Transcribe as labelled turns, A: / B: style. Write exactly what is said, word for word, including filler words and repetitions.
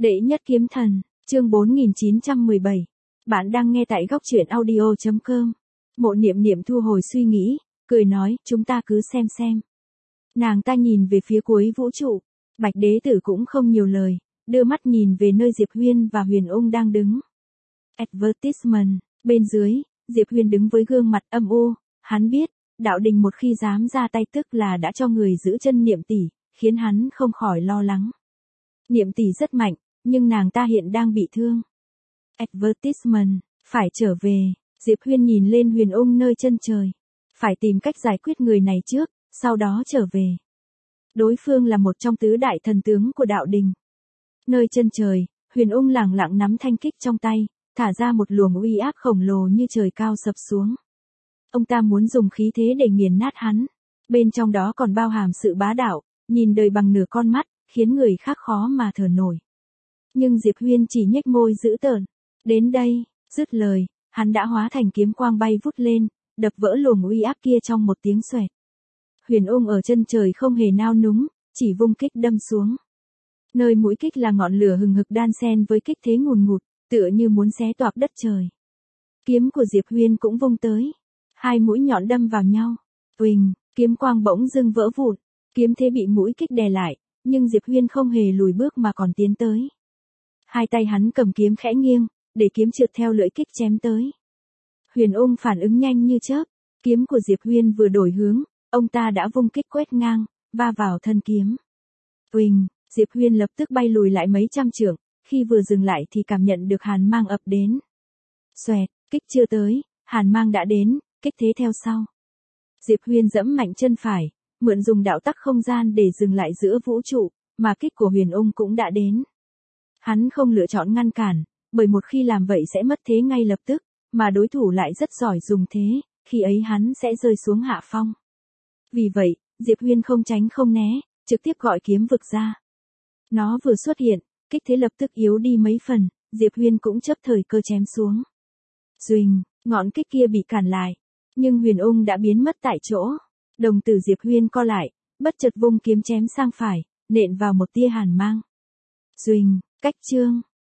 A: Đệ nhất kiếm thần, chương bốn nghìn chín trăm mười bảy. Bạn đang nghe tại góc truyện audio chấm com. Mộ Niệm Niệm thu hồi suy nghĩ, cười nói, chúng ta cứ xem xem. Nàng ta nhìn về phía cuối vũ trụ, Bạch Đế Tử cũng không nhiều lời, đưa mắt nhìn về nơi Diệp Huyên và Huyền Ung đang đứng. Advertisement, bên dưới, Diệp Huyên đứng với gương mặt âm u, hắn biết, đạo đình một khi dám ra tay tức là đã cho người giữ chân Niệm tỷ, khiến hắn không khỏi lo lắng. Niệm tỷ rất mạnh, nhưng nàng ta hiện đang bị thương. Advertisement, phải trở về, Diệp Huyên nhìn lên Huyền Ung nơi chân trời. Phải tìm cách giải quyết người này trước, sau đó trở về. Đối phương là một trong tứ đại thần tướng của đạo đình. Nơi chân trời, Huyền Ung lẳng lặng nắm thanh kích trong tay, thả ra một luồng uy áp khổng lồ như trời cao sập xuống. Ông ta muốn dùng khí thế để nghiền nát hắn. Bên trong đó còn bao hàm sự bá đạo, nhìn đời bằng nửa con mắt, khiến người khác khó mà thở nổi. Nhưng Diệp Huyên chỉ nhếch môi dữ tợn. Đến đây, dứt lời, hắn đã hóa thành kiếm quang bay vút lên, đập vỡ luồng uy áp kia trong một tiếng xoẹt. Huyền Ung ở chân trời không hề nao núng, chỉ vung kích đâm xuống. Nơi mũi kích là ngọn lửa hừng hực đan xen với kích thế ngùn ngụt, tựa như muốn xé toạc đất trời. Kiếm của Diệp Huyên cũng vung tới. Hai mũi nhọn đâm vào nhau. Uỳnh, kiếm quang bỗng dưng vỡ vụn. Kiếm thế bị mũi kích đè lại, nhưng Diệp Huyên không hề lùi bước mà còn tiến tới. Hai tay hắn cầm kiếm khẽ nghiêng, để kiếm trượt theo lưỡi kích chém tới. Huyền Ung phản ứng nhanh như chớp, kiếm của Diệp Huyên vừa đổi hướng, ông ta đã vung kích quét ngang, va vào thân kiếm. Uỳnh, Diệp Huyên lập tức bay lùi lại mấy trăm trượng, khi vừa dừng lại thì cảm nhận được hàn mang ập đến. Xoẹt, kích chưa tới, hàn mang đã đến, kích thế theo sau. Diệp Huyên giẫm mạnh chân phải, mượn dùng đạo tắc không gian để dừng lại giữa vũ trụ, mà kích của Huyền Ung cũng đã đến. Hắn không lựa chọn ngăn cản, bởi một khi làm vậy sẽ mất thế ngay lập tức, mà đối thủ lại rất giỏi dùng thế, khi ấy hắn sẽ rơi xuống hạ phong. Vì vậy, Diệp Huyên không tránh không né, trực tiếp gọi kiếm vực ra. Nó vừa xuất hiện, kích thế lập tức yếu đi mấy phần, Diệp Huyên cũng chấp thời cơ chém xuống. Duỳnh, ngọn kích kia bị cản lại, nhưng Huyền Ung đã biến mất tại chỗ. Đồng tử Diệp Huyên co lại, bất chợt vung kiếm chém sang phải, nện vào một tia hàn mang. Duỳnh, cách chương.